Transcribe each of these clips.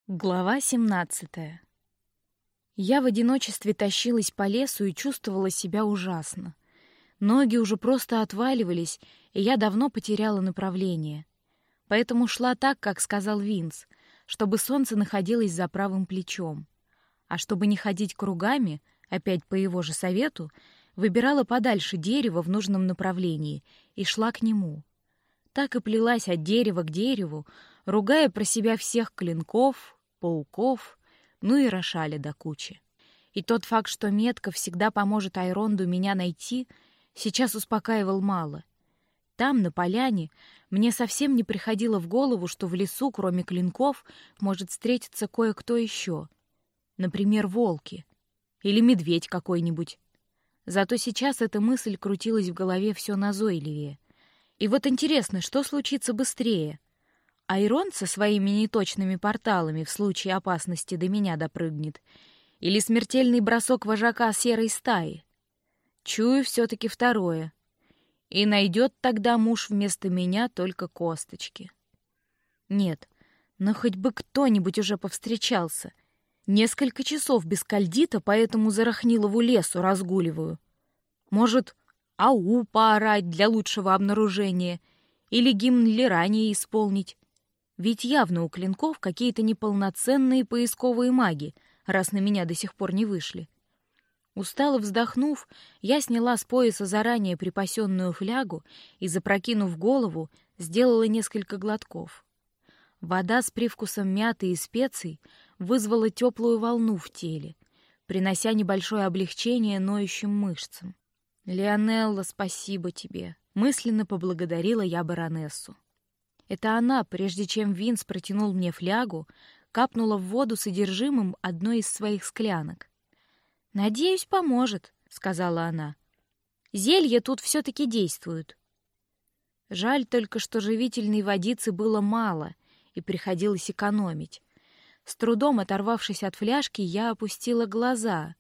Глава 17. Я в одиночестве тащилась по лесу и чувствовала себя ужасно. Ноги уже просто отваливались, и я давно потеряла направление. Поэтому шла так, как сказал Винс, чтобы солнце находилось за правым плечом. А чтобы не ходить кругами, опять по его же совету, выбирала подальше дерево в нужном направлении и шла к нему. Так и плелась от дерева к дереву, ругая про себя всех клинков, пауков, ну и Рошаля до кучи. И тот факт, что метка всегда поможет Айронду меня найти, сейчас успокаивал мало. Там, на поляне, мне совсем не приходило в голову, что в лесу, кроме клинков, может встретиться кое-кто еще. Например, волки. Или медведь какой-нибудь. Зато сейчас эта мысль крутилась в голове все назойливее. И вот интересно, что случится быстрее? Айрон со своими неточными порталами в случае опасности до меня допрыгнет, или смертельный бросок вожака серой стаи? Чую все-таки второе. И найдет тогда муж вместо меня только косточки. Нет, но хоть бы кто-нибудь уже повстречался. Несколько часов без кальдита по этому Зарахнилову лесу разгуливаю. Может, ау поорать для лучшего обнаружения или гимн Лирании исполнить. Ведь явно у клинков какие-то неполноценные поисковые маги, раз на меня до сих пор не вышли. Устало вздохнув, я сняла с пояса заранее припасенную флягу и, запрокинув голову, сделала несколько глотков. Вода с привкусом мяты и специй вызвала теплую волну в теле, принося небольшое облегчение ноющим мышцам. «Леонелла, спасибо тебе!» — мысленно поблагодарила я баронессу. Это она, прежде чем Винс протянул мне флягу, капнула в воду содержимым одной из своих склянок. «Надеюсь, поможет», — сказала она. «Зелья тут все-таки действуют». Жаль только, что живительной водицы было мало, и приходилось экономить. С трудом оторвавшись от фляжки, я опустила глаза.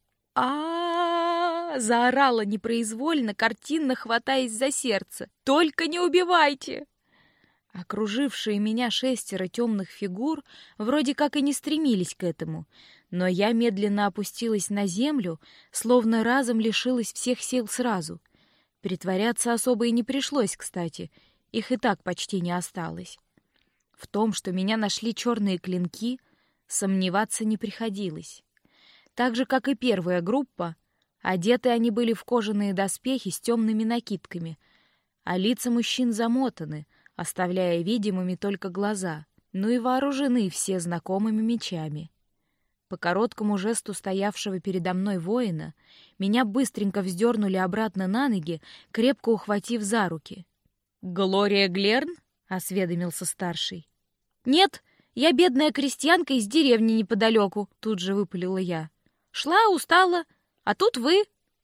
Заорала непроизвольно, картинно хватаясь за сердце. «Только не убивайте!» Окружившие меня 6 темных фигур вроде как и не стремились к этому, но я медленно опустилась на землю, словно разом лишилась всех сил сразу. Притворяться особо и не пришлось, кстати, их и так почти не осталось. В том, что меня нашли черные клинки, сомневаться не приходилось. Так же, как и первая группа, одеты они были в кожаные доспехи с темными накидками, а лица мужчин замотаны, оставляя видимыми только глаза, ну и вооружены все знакомыми мечами. По короткому жесту стоявшего передо мной воина меня быстренько вздернули обратно на ноги, крепко ухватив за руки. «Глория Глерн?» — осведомился старший. «Нет, я бедная крестьянка из деревни неподалеку», — тут же выпалила я. «Шла, устала, а тут вы».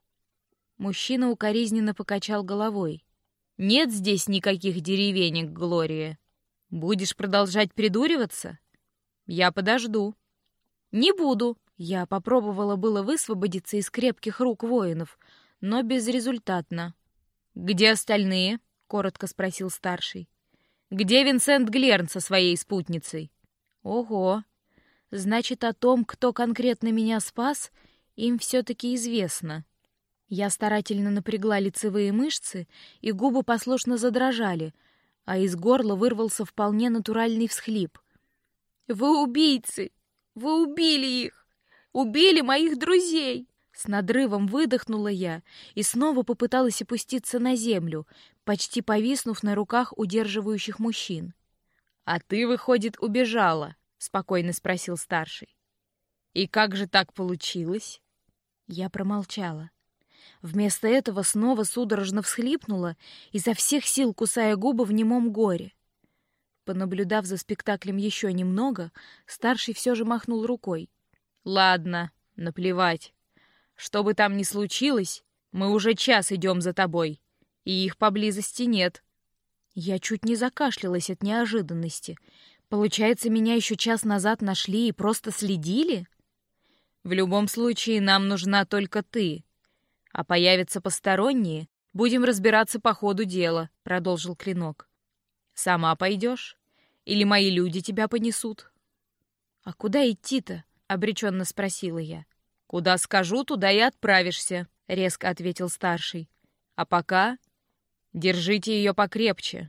Мужчина укоризненно покачал головой. «Нет здесь никаких деревенек, Глория. Будешь продолжать придуриваться? Я подожду». «Не буду». Я попробовала было высвободиться из крепких рук воинов, но безрезультатно. «Где остальные?» — коротко спросил старший. «Где Винсент Глерн со своей спутницей?» «Ого! Значит, о том, кто конкретно меня спас, им все-таки известно». Я старательно напрягла лицевые мышцы, и губы послушно задрожали, а из горла вырвался вполне натуральный всхлип. «Вы убийцы! Вы убили их! Убили моих друзей!» С надрывом выдохнула я и снова попыталась опуститься на землю, почти повиснув на руках удерживающих мужчин. «А ты, выходит, убежала?» — спокойно спросил старший. «И как же так получилось?» Я промолчала. Вместо этого снова судорожно всхлипнула, изо всех сил кусая губы в немом горе. Понаблюдав за спектаклем еще немного, старший все же махнул рукой. «Ладно, наплевать. Что бы там ни случилось, мы уже час идем за тобой, и их поблизости нет». Я чуть не закашлялась от неожиданности. Получается, меня еще час назад нашли и просто следили? «В любом случае, нам нужна только ты. А появятся посторонние, будем разбираться по ходу дела», — продолжил Клинок. «Сама пойдешь? Или мои люди тебя понесут?» «А куда идти-то?» — обреченно спросила я. «Куда скажу, туда и отправишься», — резко ответил старший. «А пока держите ее покрепче».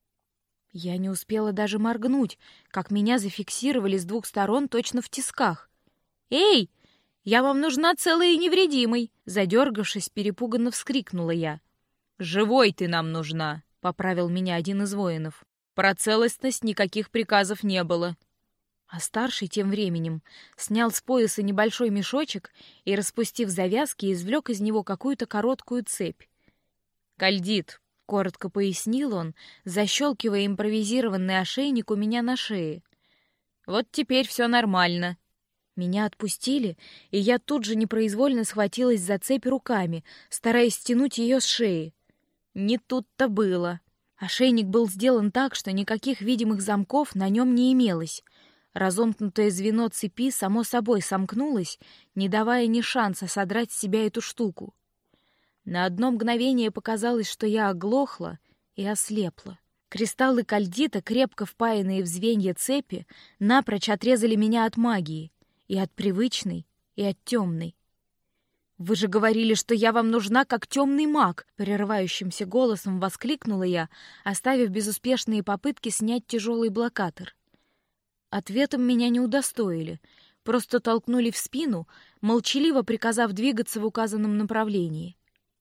Я не успела даже моргнуть, как меня зафиксировали с двух сторон точно в тисках. «Эй, я вам нужна целой и невредимой!» Задергавшись, перепуганно вскрикнула я. «Живой ты нам нужна», — поправил меня один из воинов. «Про целостность никаких приказов не было». А старший тем временем снял с пояса небольшой мешочек и, распустив завязки, извлек из него какую-то короткую цепь. «Кальдит», — коротко пояснил он, защелкивая импровизированный ошейник у меня на шее. «Вот теперь все нормально». Меня отпустили, и я тут же непроизвольно схватилась за цепь руками, стараясь стянуть ее с шеи. Не тут-то было. Ошейник был сделан так, что никаких видимых замков на нем не имелось. Разомкнутое звено цепи само собой сомкнулось, не давая ни шанса содрать с себя эту штуку. На одно мгновение показалось, что я оглохла и ослепла. Кристаллы кальдита, крепко впаянные в звенья цепи, напрочь отрезали меня от магии, и от привычной, и от темной. «Вы же говорили, что я вам нужна как темный маг!» — прерывающимся голосом воскликнула я, оставив безуспешные попытки снять тяжелый блокатор. Ответом меня не удостоили, просто толкнули в спину, молчаливо приказав двигаться в указанном направлении.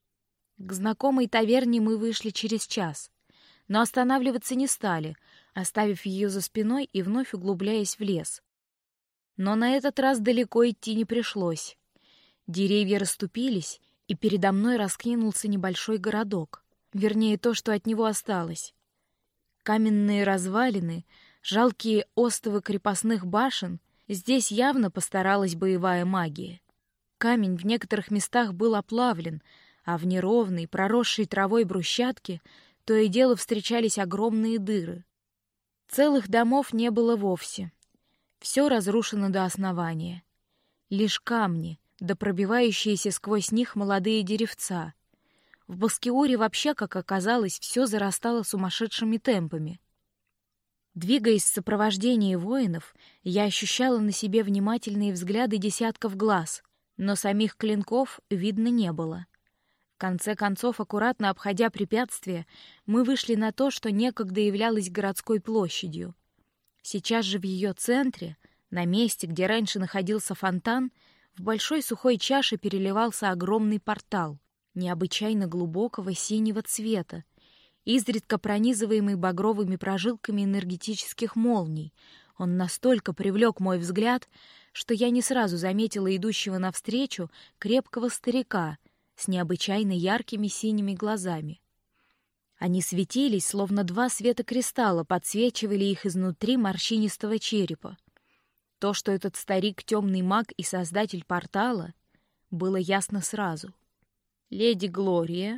К знакомой таверне мы вышли через час, но останавливаться не стали, оставив ее за спиной и вновь углубляясь в лес. Но на этот раз далеко идти не пришлось. Деревья расступились, и передо мной раскинулся небольшой городок, вернее, то, что от него осталось. Каменные развалины, жалкие остовы крепостных башен, здесь явно постаралась боевая магия. Камень в некоторых местах был оплавлен, а в неровной, проросшей травой брусчатке то и дело встречались огромные дыры. Целых домов не было вовсе. Все разрушено до основания. Лишь камни, да пробивающиеся сквозь них молодые деревца. В Баскиуре вообще, как оказалось, все зарастало сумасшедшими темпами. Двигаясь в сопровождении воинов, я ощущала на себе внимательные взгляды десятков глаз, но самих клинков видно не было. В конце концов, аккуратно обходя препятствия, мы вышли на то, что некогда являлось городской площадью. Сейчас же в ее центре, на месте, где раньше находился фонтан, в большой сухой чаше переливался огромный портал, необычайно глубокого синего цвета, изредка пронизываемый багровыми прожилками энергетических молний. Он настолько привлек мой взгляд, что я не сразу заметила идущего навстречу крепкого старика с необычайно яркими синими глазами. Они светились, словно два светокристалла, подсвечивали их изнутри морщинистого черепа. То, что этот старик — темный маг и создатель портала, было ясно сразу. «Леди Глория,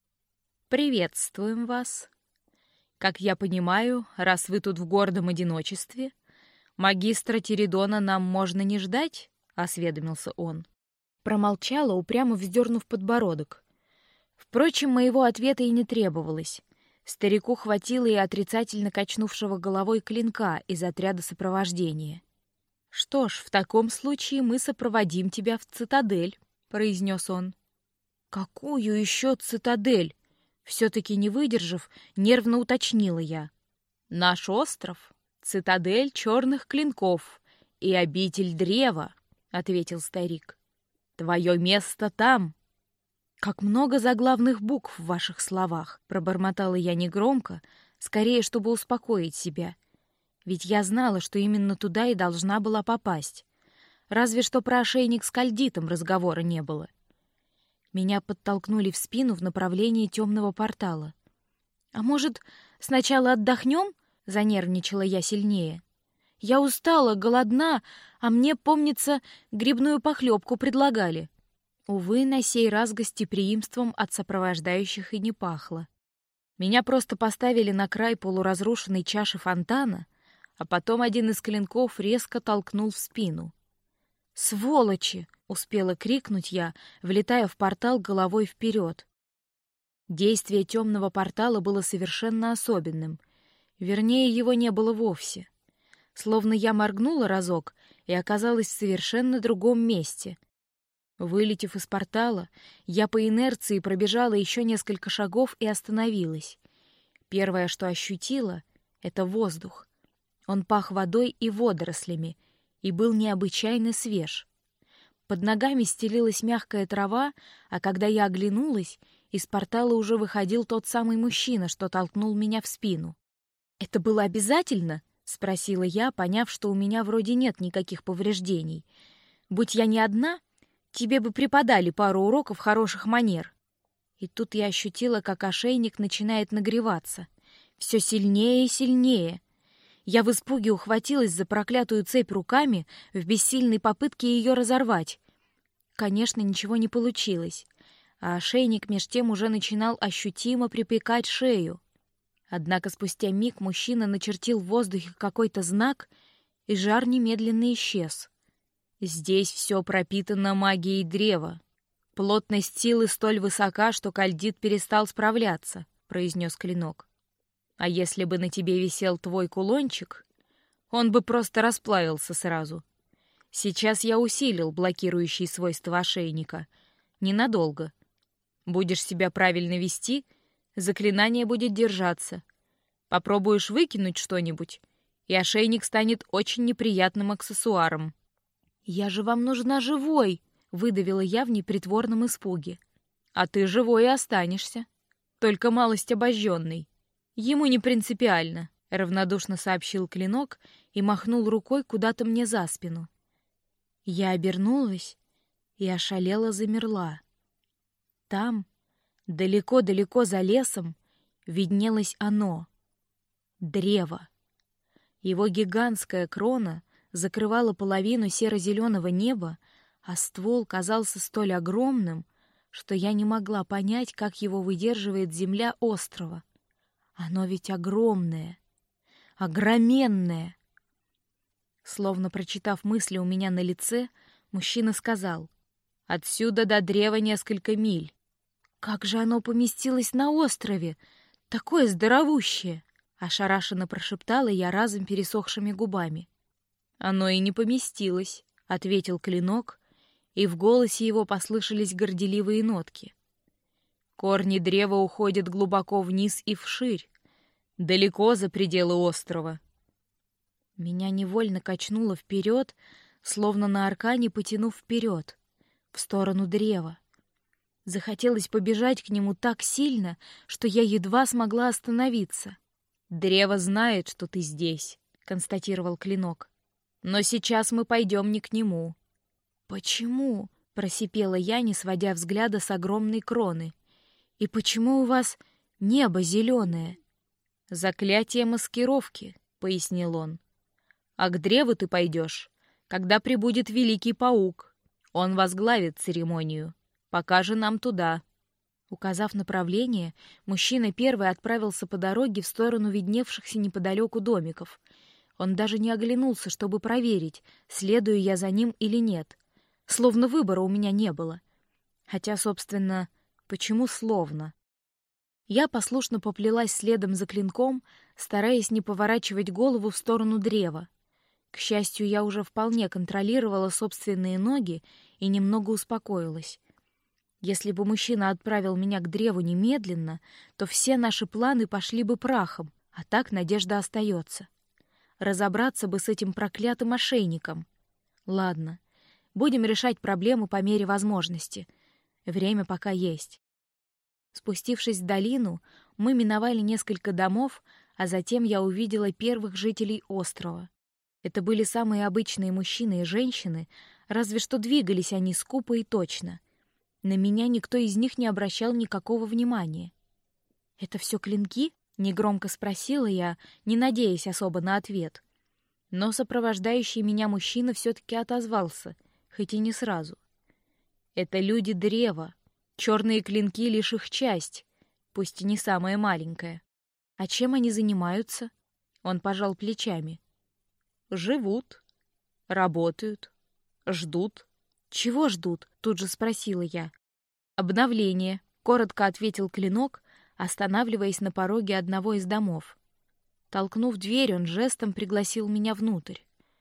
приветствуем вас. Как я понимаю, раз вы тут в гордом одиночестве, магистра Тиридона нам можно не ждать?» — осведомился он. Промолчала, упрямо вздернув подбородок. Впрочем, моего ответа и не требовалось. Старику хватило и отрицательно качнувшего головой клинка из отряда сопровождения. «Что ж, в таком случае мы сопроводим тебя в цитадель», — произнес он. «Какую еще цитадель?» Все-таки не выдержав, нервно уточнила я. «Наш остров — цитадель черных клинков и обитель древа», — ответил старик. «Твое место там». «Как много заглавных букв в ваших словах», — пробормотала я негромко, скорее, чтобы успокоить себя. Ведь я знала, что именно туда и должна была попасть. Разве что про ошейник с кальдитом разговора не было. Меня подтолкнули в спину в направлении темного портала. «А может, сначала отдохнем?» — занервничала я сильнее. «Я устала, голодна, а мне, помнится, грибную похлебку предлагали». Увы, на сей раз гостеприимством от сопровождающих и не пахло. Меня просто поставили на край полуразрушенной чаши фонтана, а потом один из клинков резко толкнул в спину. «Сволочи!» — успела крикнуть я, влетая в портал головой вперед. Действие темного портала было совершенно особенным. Вернее, его не было вовсе. словно я моргнула разок и оказалась в совершенно другом месте. Вылетев из портала, я по инерции пробежала еще несколько шагов и остановилась. Первое, что ощутила, — это воздух. Он пах водой и водорослями и был необычайно свеж. Под ногами стелилась мягкая трава, а когда я оглянулась, из портала уже выходил тот самый мужчина, что толкнул меня в спину. «Это было обязательно?» — спросила я, поняв, что у меня вроде нет никаких повреждений. «Будь я не одна, тебе бы преподали пару уроков хороших манер». И тут я ощутила, как ошейник начинает нагреваться. Все сильнее и сильнее. Я в испуге ухватилась за проклятую цепь руками в бессильной попытке ее разорвать. Конечно, ничего не получилось, а ошейник меж тем уже начинал ощутимо припекать шею. Однако спустя миг мужчина начертил в воздухе какой-то знак, и жар немедленно исчез. Здесь все пропитано магией древа. Плотность силы столь высока, что Кальдит перестал справляться, произнес клинок. А если бы на тебе висел твой кулончик, он бы просто расплавился сразу. Сейчас я усилил блокирующие свойства ошейника. Ненадолго. Будешь себя правильно вести, заклинание будет держаться. Попробуешь выкинуть что-нибудь, и ошейник станет очень неприятным аксессуаром. «Я же вам нужна живой!» — выдавила я в непритворном испуге. «А ты живой и останешься. Только малость обожженный. Ему не принципиально», — равнодушно сообщил клинок и махнул рукой куда-то мне за спину. Я обернулась и ошалела замерла. Там, далеко-далеко за лесом, виднелось оно — древо. Его гигантская крона закрывала половину серо-зеленого неба, а ствол казался столь огромным, что я не могла понять, как его выдерживает земля острова. Оно ведь огромное, огроменное. Словно прочитав мысли у меня на лице, мужчина сказал: «Отсюда до древа несколько миль». «Как же оно поместилось на острове? Такое здоровущее!» — ошарашенно прошептала я разом пересохшими губами. «Оно и не поместилось», — ответил клинок, и в голосе его послышались горделивые нотки. «Корни древа уходят глубоко вниз и вширь, далеко за пределы острова». Меня невольно качнуло вперед, словно на аркане потянув вперед, в сторону древа. Захотелось побежать к нему так сильно, что я едва смогла остановиться. «Древо знает, что ты здесь», — констатировал клинок. «Но сейчас мы пойдем не к нему». «Почему?» — просипела я, не сводя взгляда с огромной кроны. «И почему у вас небо зеленое?» «Заклятие маскировки», — пояснил он. «А к древу ты пойдешь, когда прибудет Великий Паук. Он возглавит церемонию. Покажи нам туда». Указав направление, мужчина первый отправился по дороге в сторону видневшихся неподалеку домиков. Он даже не оглянулся, чтобы проверить, следую я за ним или нет. Словно выбора у меня не было. Хотя, собственно, почему словно? Я послушно поплелась следом за клинком, стараясь не поворачивать голову в сторону древа. К счастью, я уже вполне контролировала собственные ноги и немного успокоилась. Если бы мужчина отправил меня к древу немедленно, то все наши планы пошли бы прахом, а так надежда остается. Разобраться бы с этим проклятым ошейником. Ладно, будем решать проблему по мере возможности. Время пока есть. Спустившись в долину, мы миновали несколько домов, а затем я увидела первых жителей острова. Это были самые обычные мужчины и женщины, разве что двигались они скупо и точно. На меня никто из них не обращал никакого внимания. «Это все клинки?» — негромко спросила я, не надеясь особо на ответ. Но сопровождающий меня мужчина все-таки отозвался, хоть и не сразу. «Это люди древа. Черные клинки — лишь их часть, пусть и не самая маленькая. А чем они занимаются?» Он пожал плечами. «Живут, работают, ждут». «Чего ждут?» — тут же спросила я. «Обновление», — коротко ответил клинок, останавливаясь на пороге одного из домов. Толкнув дверь, он жестом пригласил меня внутрь.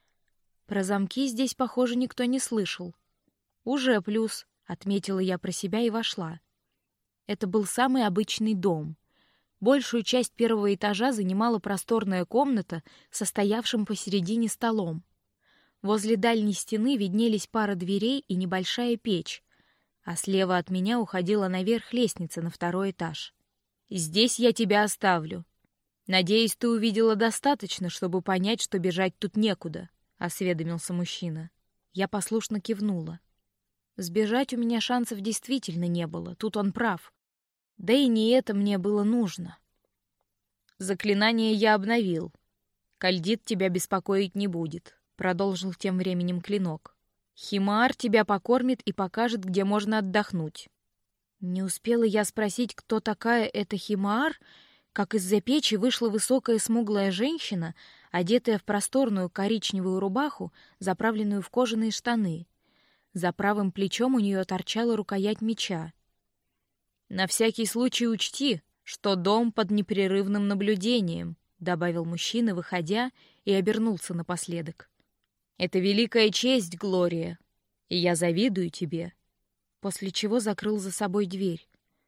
Про замки здесь, похоже, никто не слышал. Уже плюс, отметила я про себя и вошла. Это был самый обычный дом. Большую часть первого этажа занимала просторная комната со стоявшим посередине столом. Возле дальней стены виднелись пара дверей и небольшая печь, а слева от меня уходила наверх лестница на второй этаж. «Здесь я тебя оставлю. Надеюсь, ты увидела достаточно, чтобы понять, что бежать тут некуда», — осведомился мужчина. Я послушно кивнула. Сбежать у меня шансов действительно не было, тут он прав. Да и не это мне было нужно. «Заклинание я обновил. Кальдит тебя беспокоить не будет», — продолжил тем временем Клинок. «Химаар тебя покормит и покажет, где можно отдохнуть». Не успела я спросить, кто такая эта Химаар, как из-за печи вышла высокая смуглая женщина, одетая в просторную коричневую рубаху, заправленную в кожаные штаны. За правым плечом у нее торчала рукоять меча. «На всякий случай учти, что дом под непрерывным наблюдением», — добавил мужчина, выходя, и обернулся напоследок. «Это великая честь, Глория, и я завидую тебе», после чего закрыл за собой дверь.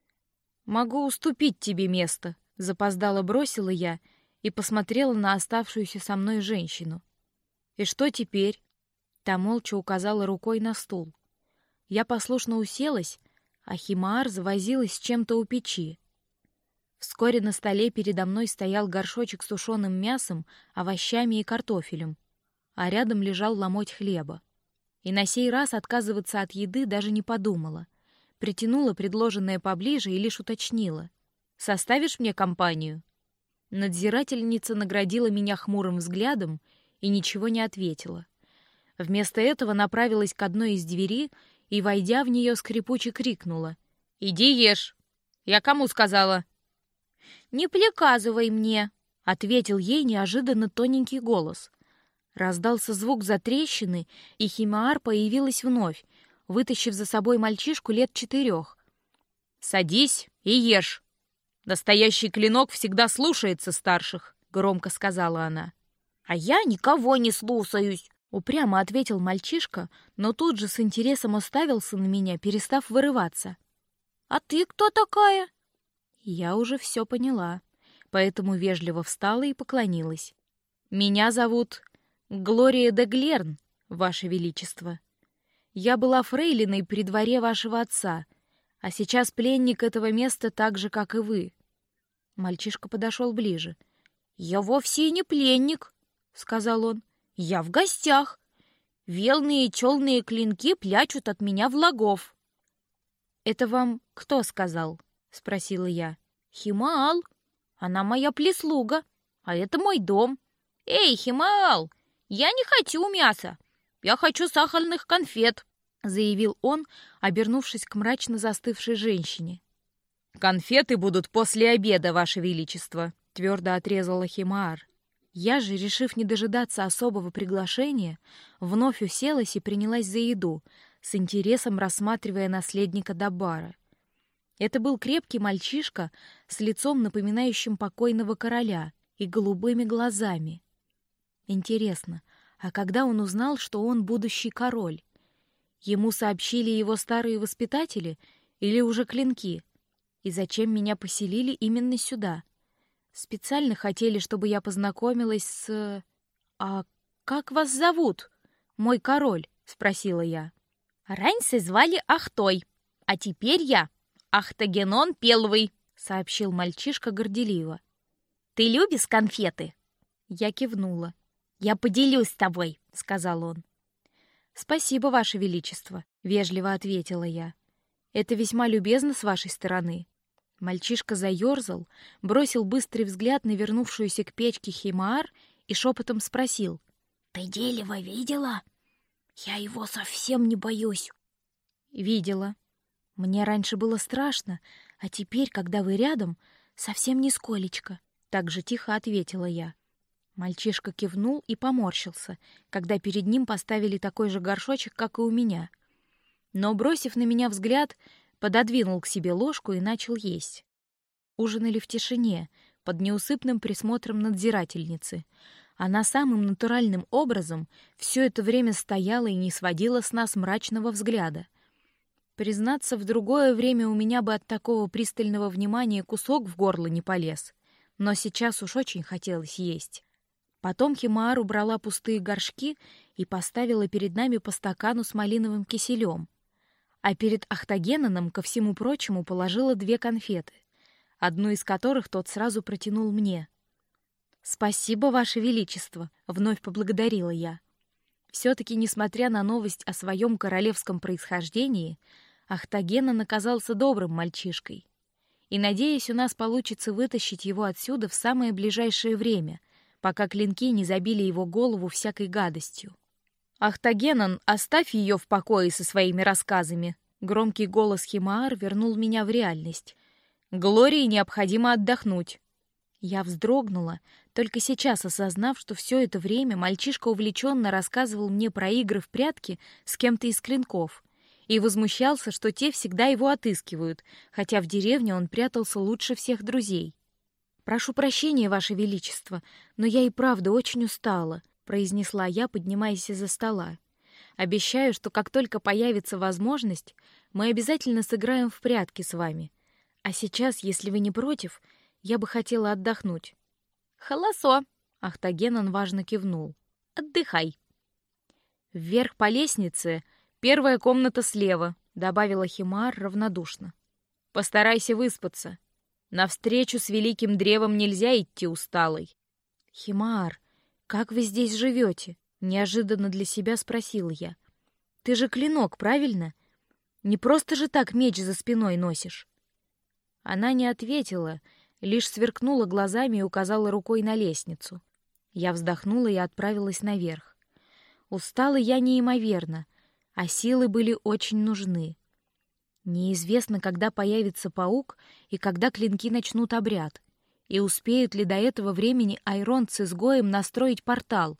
«Могу уступить тебе место», — запоздало бросила я и посмотрела на оставшуюся со мной женщину. «И что теперь?» Та молча указала рукой на стул. Я послушно уселась, а Химаар завозилась с чем-то у печи. Вскоре на столе передо мной стоял горшочек с сушеным мясом, овощами и картофелем, а рядом лежал ломоть хлеба. И на сей раз отказываться от еды даже не подумала. Притянула предложенное поближе и лишь уточнила: «Составишь мне компанию?» Надзирательница наградила меня хмурым взглядом и ничего не ответила. Вместо этого направилась к одной из дверей и, войдя в нее, скрипуче крикнула: «Иди ешь! Я кому сказала?» «Не приказывай мне!» — ответил ей неожиданно тоненький голос. Раздался звук затрещины, и Химаар появилась вновь, вытащив за собой мальчишку лет 4. «Садись и ешь! Настоящий Клинок всегда слушается старших», — громко сказала она. «А я никого не слушаюсь!» — упрямо ответил мальчишка, но тут же с интересом уставился на меня, перестав вырываться. «А ты кто такая?» Я уже все поняла, поэтому вежливо встала и поклонилась. «Меня зовут Глория де Глерн, Ваше Величество. Я была фрейлиной при дворе вашего отца, а сейчас пленник этого места так же, как и вы». Мальчишка подошел ближе. «Я вовсе и не пленник», — сказал он. «Я в гостях. Велные и челные клинки плячут от меня влагов». «Это вам кто сказал?» — спросила я. «Химаал. Она моя прислуга, а это мой дом. Эй, Химаал, я не хочу мяса. Я хочу сахарных конфет», — заявил он, обернувшись к мрачно застывшей женщине. «Конфеты будут после обеда, Ваше Величество», — твердо отрезала Химаар. Я же, решив не дожидаться особого приглашения, вновь уселась и принялась за еду, с интересом рассматривая наследника Даббара. Это был крепкий мальчишка с лицом, напоминающим покойного короля, и голубыми глазами. Интересно, а когда он узнал, что он будущий король? Ему сообщили его старые воспитатели или уже клинки? И зачем меня поселили именно сюда? Специально хотели, чтобы я познакомилась с... «А как вас зовут, мой король?» — спросила я. «Раньше звали Ахтой, а теперь я Ахтагенон Пелвый», — сообщил мальчишка горделиво. «Ты любишь конфеты?» Я кивнула. «Я поделюсь с тобой», — сказал он. «Спасибо, Ваше Величество», — вежливо ответила я. «Это весьма любезно с вашей стороны». Мальчишка заерзал, бросил быстрый взгляд на вернувшуюся к печке Химаар и шепотом спросил: «Ты дерево видела? Я его совсем не боюсь». «Видела. Мне раньше было страшно, а теперь, когда вы рядом, совсем нисколечко», — так же тихо ответила я. Мальчишка кивнул и поморщился, когда перед ним поставили такой же горшочек, как и у меня. Но, бросив на меня взгляд, пододвинул к себе ложку и начал есть. Ужинали в тишине, под неусыпным присмотром надзирательницы. Она самым натуральным образом все это время стояла и не сводила с нас мрачного взгляда. Признаться, в другое время у меня бы от такого пристального внимания кусок в горло не полез, но сейчас уж очень хотелось есть. Потом Химаар убрала пустые горшки и поставила перед нами по стакану с малиновым киселем, а перед Ахтагеноном, ко всему прочему, положила 2 конфеты, одну из которых тот сразу протянул мне. «Спасибо, Ваше Величество», — вновь поблагодарила я. Все-таки, несмотря на новость о своем королевском происхождении, Ахтагенон оказался добрым мальчишкой. И, надеюсь, у нас получится вытащить его отсюда в самое ближайшее время, пока клинки не забили его голову всякой гадостью. «Ахтагенон, оставь ее в покое со своими рассказами!» Громкий голос Химаар вернул меня в реальность. «Глории необходимо отдохнуть!» Я вздрогнула, только сейчас осознав, что все это время мальчишка увлеченно рассказывал мне про игры в прятки с кем-то из клинков и возмущался, что те всегда его отыскивают, хотя в деревне он прятался лучше всех друзей. «Прошу прощения, Ваше Величество, но я и правда очень устала», — произнесла я, поднимаясь из-за стола. «Обещаю, что как только появится возможность, мы обязательно сыграем в прятки с вами. А сейчас, если вы не против, я бы хотела отдохнуть». «Холосо!» — Ахтагенон важно кивнул. «Отдыхай». «Вверх по лестнице, первая комната слева», — добавила Химаар равнодушно. «Постарайся выспаться. Навстречу с великим древом нельзя идти усталой». «Химаар, как вы здесь живете?» — неожиданно для себя спросила я. «Ты же клинок, правильно? Не просто же так меч за спиной носишь». Она не ответила, лишь сверкнула глазами и указала рукой на лестницу. Я вздохнула и отправилась наверх. Устала я неимоверно, а силы были очень нужны. Неизвестно, когда появится паук и когда клинки начнут обряд, и успеют ли до этого времени Айрон с изгоем настроить портал.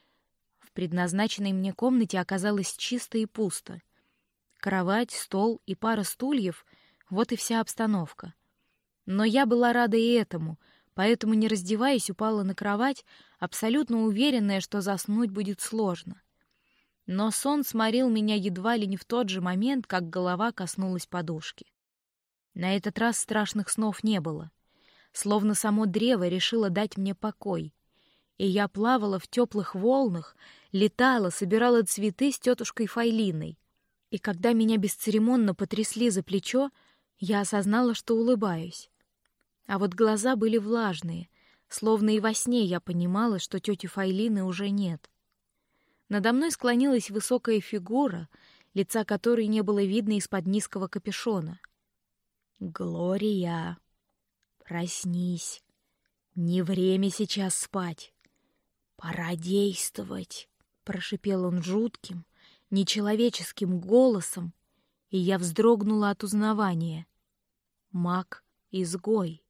В предназначенной мне комнате оказалось чисто и пусто. Кровать, стол и пара стульев — вот и вся обстановка. Но я была рада и этому, поэтому, не раздеваясь, упала на кровать, абсолютно уверенная, что заснуть будет сложно. Но сон сморил меня едва ли не в тот же момент, как голова коснулась подушки. На этот раз страшных снов не было. Словно само древо решило дать мне покой. И я плавала в теплых волнах, летала, собирала цветы с тетушкой Файлиной. И когда меня бесцеремонно потрясли за плечо, я осознала, что улыбаюсь. А вот глаза были влажные, словно и во сне я понимала, что тети Файлины уже нет. Надо мной склонилась высокая фигура, лица которой не было видно из-под низкого капюшона. «Глория, проснись. Не время сейчас спать. Пора действовать», — прошипел он жутким, нечеловеческим голосом, и я вздрогнула от узнавания. Маг-изгой.